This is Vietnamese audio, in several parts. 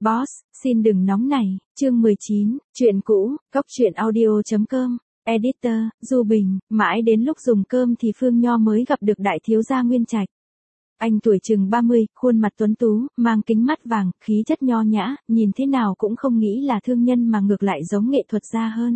Boss, xin đừng nóng nảy, chương 19, chuyện cũ, góc truyện audio.com, editor, Du Bình, mãi đến lúc dùng cơm thì Phương Nho mới gặp được đại thiếu gia Nguyên Trạch. Anh tuổi chừng 30, khuôn mặt tuấn tú, mang kính mắt vàng, khí chất nho nhã, nhìn thế nào cũng không nghĩ là thương nhân mà ngược lại giống nghệ thuật gia hơn.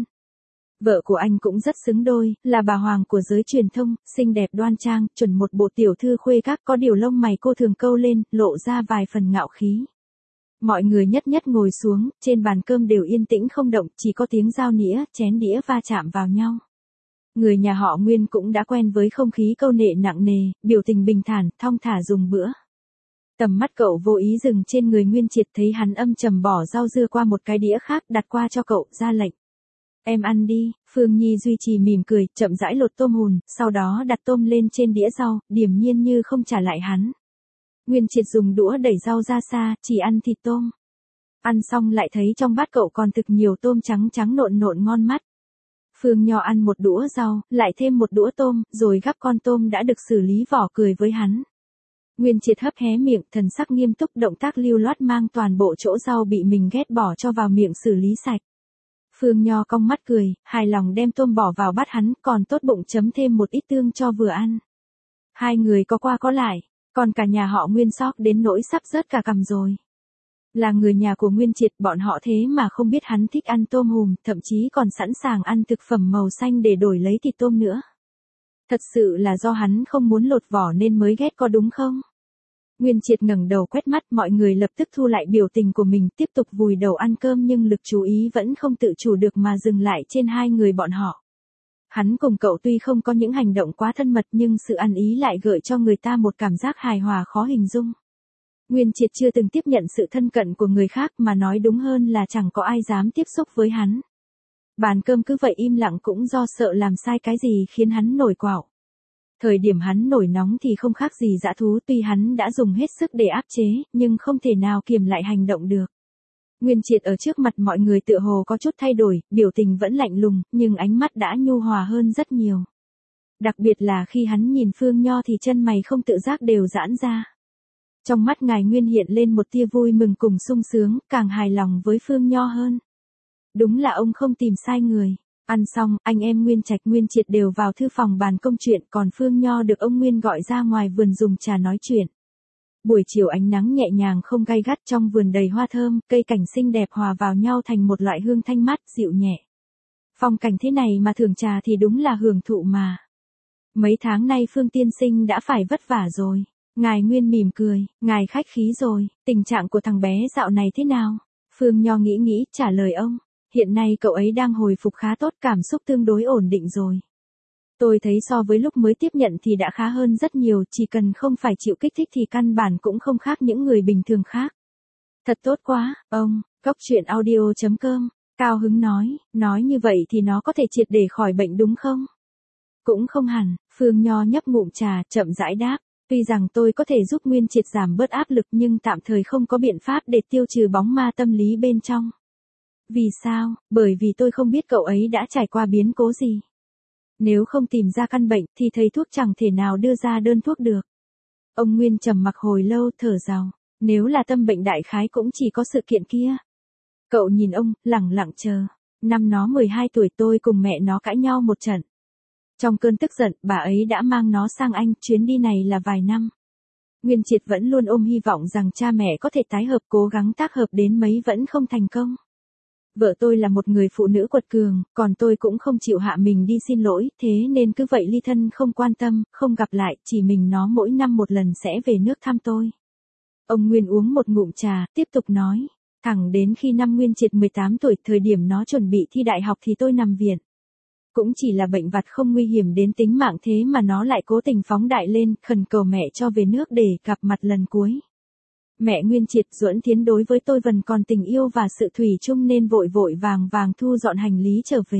Vợ của anh cũng rất xứng đôi, là bà hoàng của giới truyền thông, xinh đẹp đoan trang, chuẩn một bộ tiểu thư khuê các, có điều lông mày cô thường câu lên, lộ ra vài phần ngạo khí. Mọi người nhất nhất ngồi xuống, trên bàn cơm đều yên tĩnh không động, chỉ có tiếng dao nĩa, chén đĩa va chạm vào nhau. Người nhà họ Nguyên cũng đã quen với không khí câu nệ nặng nề, biểu tình bình thản, thong thả dùng bữa. Tầm mắt cậu vô ý dừng trên người Nguyên Triệt, thấy hắn âm trầm bỏ rau dưa qua một cái đĩa khác, đặt qua cho cậu, ra lệnh. Em ăn đi. Phương Nhi duy trì mỉm cười, chậm rãi lột tôm hùn, sau đó đặt tôm lên trên đĩa rau, điềm nhiên như không trả lại hắn. Nguyên Triệt dùng đũa đẩy rau ra xa, chỉ ăn thịt tôm. Ăn xong lại thấy trong bát cậu còn thực nhiều tôm trắng trắng nộn nộn ngon mắt. Phương Nho ăn một đũa rau, lại thêm một đũa tôm, rồi gắp con tôm đã được xử lý vỏ cười với hắn. Nguyên Triệt hấp hé miệng, thần sắc nghiêm túc, động tác lưu loát mang toàn bộ chỗ rau bị mình ghét bỏ cho vào miệng xử lý sạch. Phương Nho cong mắt cười, hài lòng đem tôm bỏ vào bát hắn, còn tốt bụng chấm thêm một ít tương cho vừa ăn. Hai người có qua có lại, còn cả nhà họ Nguyên sốc đến nỗi sắp rớt cả cằm rồi. Là người nhà của Nguyên Triệt, bọn họ thế mà không biết hắn thích ăn tôm hùm, thậm chí còn sẵn sàng ăn thực phẩm màu xanh để đổi lấy thịt tôm nữa. Thật sự là do hắn không muốn lột vỏ nên mới ghét có đúng không? Nguyên Triệt ngẩng đầu quét mắt, mọi người lập tức thu lại biểu tình của mình, tiếp tục vùi đầu ăn cơm, nhưng lực chú ý vẫn không tự chủ được mà dừng lại trên hai người bọn họ. Hắn cùng cậu tuy không có những hành động quá thân mật nhưng sự ăn ý lại gợi cho người ta một cảm giác hài hòa khó hình dung. Nguyên Triệt chưa từng tiếp nhận sự thân cận của người khác, mà nói đúng hơn là chẳng có ai dám tiếp xúc với hắn. Bàn cơm cứ vậy im lặng cũng do sợ làm sai cái gì khiến hắn nổi quạo. Thời điểm hắn nổi nóng thì không khác gì dã thú, tuy hắn đã dùng hết sức để áp chế, nhưng không thể nào kiềm lại hành động được. Nguyên Triệt ở trước mặt mọi người tựa hồ có chút thay đổi, biểu tình vẫn lạnh lùng, nhưng ánh mắt đã nhu hòa hơn rất nhiều. Đặc biệt là khi hắn nhìn Phương Nho thì chân mày không tự giác đều giãn ra. Trong mắt ngài Nguyên hiện lên một tia vui mừng cùng sung sướng, càng hài lòng với Phương Nho hơn. Đúng là ông không tìm sai người. Ăn xong, anh em Nguyên Trạch Nguyên Triệt đều vào thư phòng bàn công chuyện, còn Phương Nho được ông Nguyên gọi ra ngoài vườn dùng trà nói chuyện. Buổi chiều ánh nắng nhẹ nhàng không gay gắt, trong vườn đầy hoa thơm, cây cảnh xinh đẹp hòa vào nhau thành một loại hương thanh mát, dịu nhẹ. Phong cảnh thế này mà thưởng trà thì đúng là hưởng thụ mà. Mấy tháng nay Phương tiên sinh đã phải vất vả rồi. Ngài Nguyên mỉm cười, ngài khách khí rồi, tình trạng của thằng bé dạo này thế nào? Phương Nho nghĩ trả lời ông. Hiện nay cậu ấy đang hồi phục khá tốt, cảm xúc tương đối ổn định rồi. Tôi thấy so với lúc mới tiếp nhận thì đã khá hơn rất nhiều, chỉ cần không phải chịu kích thích thì căn bản cũng không khác những người bình thường khác. Thật tốt quá, ông. Góc truyện audio.com, cao hứng nói như vậy thì nó có thể triệt để khỏi bệnh đúng không? Cũng không hẳn, Phương Nho nhấp ngụm trà, chậm rãi đáp. Tuy rằng tôi có thể giúp Nguyên Triệt giảm bớt áp lực nhưng tạm thời không có biện pháp để tiêu trừ bóng ma tâm lý bên trong. Vì sao? Bởi vì tôi không biết cậu ấy đã trải qua biến cố gì. Nếu không tìm ra căn bệnh thì thầy thuốc chẳng thể nào đưa ra đơn thuốc được. Ông Nguyên trầm mặc hồi lâu, thở dài. Nếu là tâm bệnh đại khái cũng chỉ có sự kiện kia. Cậu nhìn ông, lẳng lặng chờ. Năm nó 12 tuổi tôi cùng mẹ nó cãi nhau một trận. Trong cơn tức giận, bà ấy đã mang nó sang Anh, chuyến đi này là vài năm. Nguyên Triệt vẫn luôn ôm hy vọng rằng cha mẹ có thể tái hợp, cố gắng tác hợp đến mấy vẫn không thành công. Vợ tôi là một người phụ nữ quật cường, còn tôi cũng không chịu hạ mình đi xin lỗi, thế nên cứ vậy ly thân không quan tâm, không gặp lại, chỉ mình nó mỗi năm một lần sẽ về nước thăm tôi. Ông Nguyên uống một ngụm trà, tiếp tục nói, thẳng đến khi năm Nguyên Triệt 18 tuổi, thời điểm nó chuẩn bị thi đại học thì tôi nằm viện. Cũng chỉ là bệnh vặt không nguy hiểm đến tính mạng, thế mà nó lại cố tình phóng đại lên, khẩn cầu mẹ cho về nước để gặp mặt lần cuối. Mẹ Nguyên Triệt Duẫn Tiến đối với tôi vẫn còn tình yêu và sự thủy chung nên vội vàng thu dọn hành lý trở về.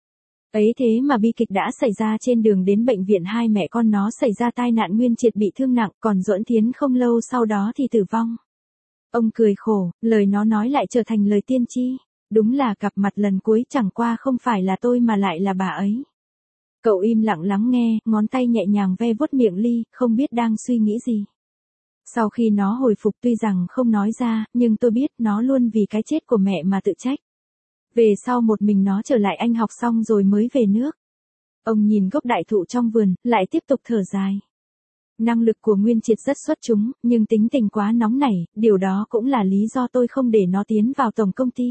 Ấy thế mà bi kịch đã xảy ra trên đường đến bệnh viện, hai mẹ con nó xảy ra tai nạn, Nguyên Triệt bị thương nặng, còn Duẫn Tiến không lâu sau đó thì tử vong. Ông cười khổ, lời nó nói lại trở thành lời tiên tri. Đúng là gặp mặt lần cuối chẳng qua không phải là tôi mà lại là bà ấy. Cậu im lặng lắng nghe, ngón tay nhẹ nhàng ve vuốt miệng ly, không biết đang suy nghĩ gì. Sau khi nó hồi phục tuy rằng không nói ra, nhưng tôi biết nó luôn vì cái chết của mẹ mà tự trách. Về sau một mình nó trở lại Anh học xong rồi mới về nước. Ông nhìn gốc đại thụ trong vườn, lại tiếp tục thở dài. Năng lực của Nguyên Triệt rất xuất chúng, nhưng tính tình quá nóng nảy, điều đó cũng là lý do tôi không để nó tiến vào tổng công ty.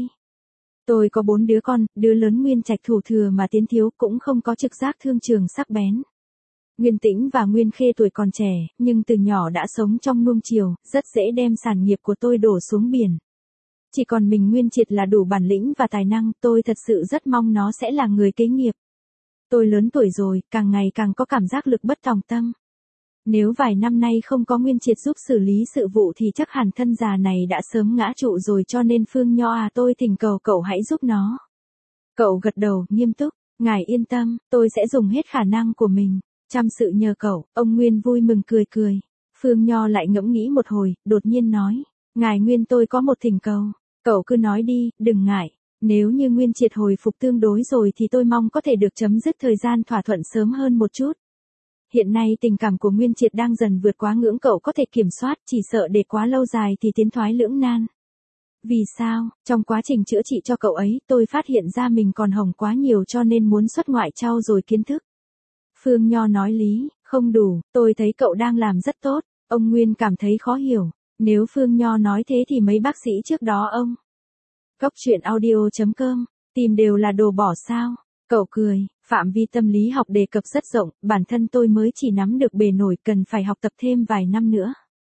Tôi có 4 đứa con, đứa lớn Nguyên Trạch thủ thừa mà Tiến thiếu cũng không có trực giác thương trường sắc bén. Nguyên Tĩnh và Nguyên Khê tuổi còn trẻ, nhưng từ nhỏ đã sống trong nuông chiều, rất dễ đem sản nghiệp của tôi đổ xuống biển. Chỉ còn mình Nguyên Triệt là đủ bản lĩnh và tài năng, tôi thật sự rất mong nó sẽ là người kế nghiệp. Tôi lớn tuổi rồi, càng ngày càng có cảm giác lực bất tòng tâm. Nếu vài năm nay không có Nguyên Triệt giúp xử lý sự vụ thì chắc hẳn thân già này đã sớm ngã trụ rồi, cho nên Phương Nho à, tôi thỉnh cầu cậu hãy giúp nó. Cậu gật đầu, nghiêm túc, ngài yên tâm, tôi sẽ dùng hết khả năng của mình, chăm sự nhờ cậu. Ông Nguyên vui mừng cười cười. Phương Nho lại ngẫm nghĩ một hồi, đột nhiên nói, ngài Nguyên, tôi có một thỉnh cầu, cậu cứ nói đi, đừng ngại. Nếu như Nguyên Triệt hồi phục tương đối rồi thì tôi mong có thể được chấm dứt thời gian thỏa thuận sớm hơn một chút. Hiện nay tình cảm của Nguyên Triệt đang dần vượt quá ngưỡng cậu có thể kiểm soát, chỉ sợ để quá lâu dài thì tiến thoái lưỡng nan. Vì sao? Trong quá trình chữa trị cho cậu ấy, tôi phát hiện ra mình còn hỏng quá nhiều cho nên muốn xuất ngoại trau dồi kiến thức. Phương Nho nói lý, không đủ, tôi thấy cậu đang làm rất tốt. Ông Nguyên cảm thấy khó hiểu. Nếu Phương Nho nói thế thì mấy bác sĩ trước đó ông. Góc truyện audio.com, tìm đều là đồ bỏ sao? Cậu cười, phạm vi tâm lý học đề cập rất rộng, bản thân tôi mới chỉ nắm được bề nổi, cần phải học tập thêm vài năm nữa.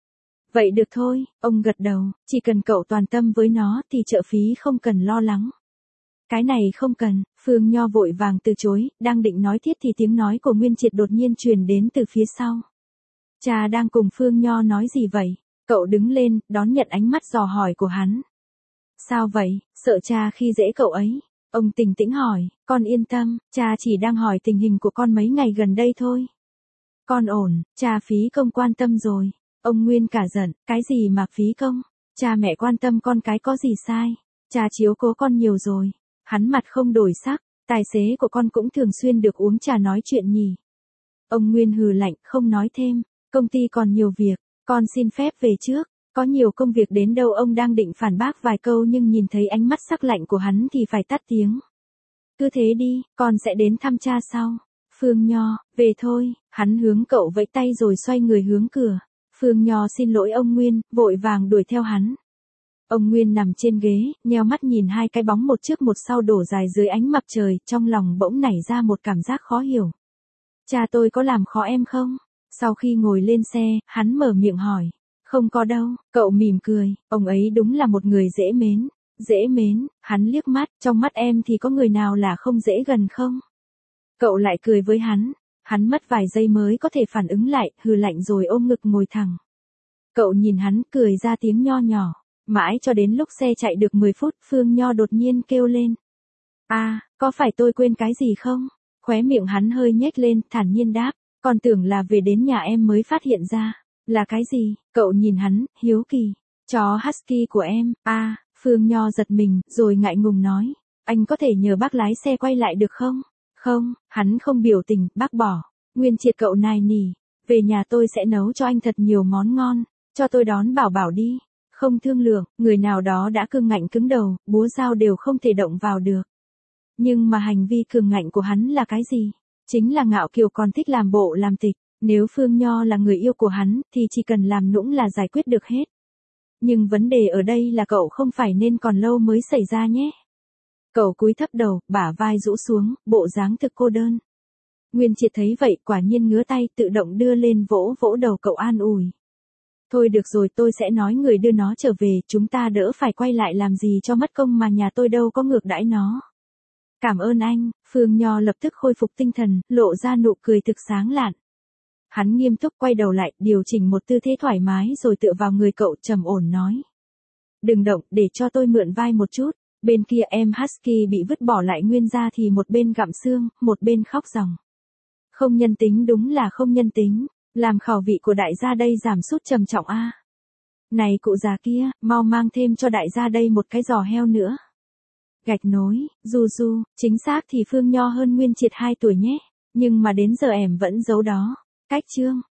Vậy được thôi, ông gật đầu, chỉ cần cậu toàn tâm với nó thì trợ phí không cần lo lắng. Cái này không cần, Phương Nho vội vàng từ chối, đang định nói thiết thì tiếng nói của Nguyên Triệt đột nhiên truyền đến từ phía sau. Cha đang cùng Phương Nho nói gì vậy? Cậu đứng lên, đón nhận ánh mắt dò hỏi của hắn. Sao vậy, sợ cha khi dễ cậu ấy? Ông Tỉnh tĩnh hỏi, con yên tâm, cha chỉ đang hỏi tình hình của con mấy ngày gần đây thôi. Con ổn, cha phí công quan tâm rồi. Ông Nguyên cả giận, cái gì mà phí công? Cha mẹ quan tâm con cái có gì sai? Cha chiếu cố con nhiều rồi. Hắn mặt không đổi sắc, tài xế của con cũng thường xuyên được uống trà nói chuyện nhỉ. Ông Nguyên hừ lạnh, không nói thêm, công ty còn nhiều việc, con xin phép về trước. Có nhiều công việc đến đâu. Ông đang định phản bác vài câu nhưng nhìn thấy ánh mắt sắc lạnh của hắn thì phải tắt tiếng. Cứ thế đi, con sẽ đến thăm cha sau. Phương Nho, về thôi, hắn hướng cậu vẫy tay rồi xoay người hướng cửa. Phương Nho xin lỗi ông Nguyên, vội vàng đuổi theo hắn. Ông Nguyên nằm trên ghế, nheo mắt nhìn hai cái bóng một trước một sau đổ dài dưới ánh mặt trời, trong lòng bỗng nảy ra một cảm giác khó hiểu. Cha tôi có làm khó em không? Sau khi ngồi lên xe, hắn mở miệng hỏi. Không có đâu, cậu mỉm cười, ông ấy đúng là một người dễ mến. Dễ mến, hắn liếc mắt, trong mắt em thì có người nào là không dễ gần không? Cậu lại cười với hắn mất vài giây mới có thể phản ứng lại, hừ lạnh rồi ôm ngực ngồi thẳng. Cậu nhìn hắn cười ra tiếng nho nhỏ, mãi cho đến lúc xe chạy được 10 phút, Phương Nho đột nhiên kêu lên. Có phải tôi quên cái gì không? Khóe miệng hắn hơi nhếch lên, thản nhiên đáp, còn tưởng là về đến nhà em mới phát hiện ra. Là cái gì? Cậu nhìn hắn, hiếu kỳ. Chó Husky của em. Phương Nho giật mình, rồi ngại ngùng nói. Anh có thể nhờ bác lái xe quay lại được không? Không, hắn không biểu tình, bác bỏ. Nguyên Triệt cậu nài nỉ. Về nhà tôi sẽ nấu cho anh thật nhiều món ngon. Cho tôi đón Bảo Bảo đi. Không thương lượng, người nào đó đã cứng ngạnh cứng đầu, búa dao đều không thể động vào được. Nhưng mà hành vi cường ngạnh của hắn là cái gì? Chính là ngạo kiều còn thích làm bộ làm tịch. Nếu Phương Nho là người yêu của hắn, thì chỉ cần làm nũng là giải quyết được hết. Nhưng vấn đề ở đây là cậu không phải nên còn lâu mới xảy ra nhé. Cậu cúi thấp đầu, bả vai rũ xuống, bộ dáng thực cô đơn. Nguyên Triệt thấy vậy, quả nhiên ngứa tay, tự động đưa lên vỗ vỗ đầu cậu an ủi. Thôi được rồi, tôi sẽ nói người đưa nó trở về, chúng ta đỡ phải quay lại làm gì cho mất công mà nhà tôi đâu có ngược đãi nó. Cảm ơn anh. Phương Nho lập tức khôi phục tinh thần, lộ ra nụ cười thực sáng lạn. Hắn nghiêm túc quay đầu lại, điều chỉnh một tư thế thoải mái rồi tựa vào người cậu, trầm ổn nói. Đừng động, để cho tôi mượn vai một chút. Bên kia em Husky bị vứt bỏ lại nguyên ra thì một bên gặm xương, một bên khóc ròng. Không nhân tính, đúng là không nhân tính. Làm khẩu vị của đại gia đây giảm sút trầm trọng a. Này cụ già kia, mau mang thêm cho đại gia đây một cái giò heo nữa. Gạch nối, du, chính xác thì Phương Nho hơn Nguyên Triệt 2 tuổi nhé. Nhưng mà đến giờ em vẫn giấu đó. Cách chương.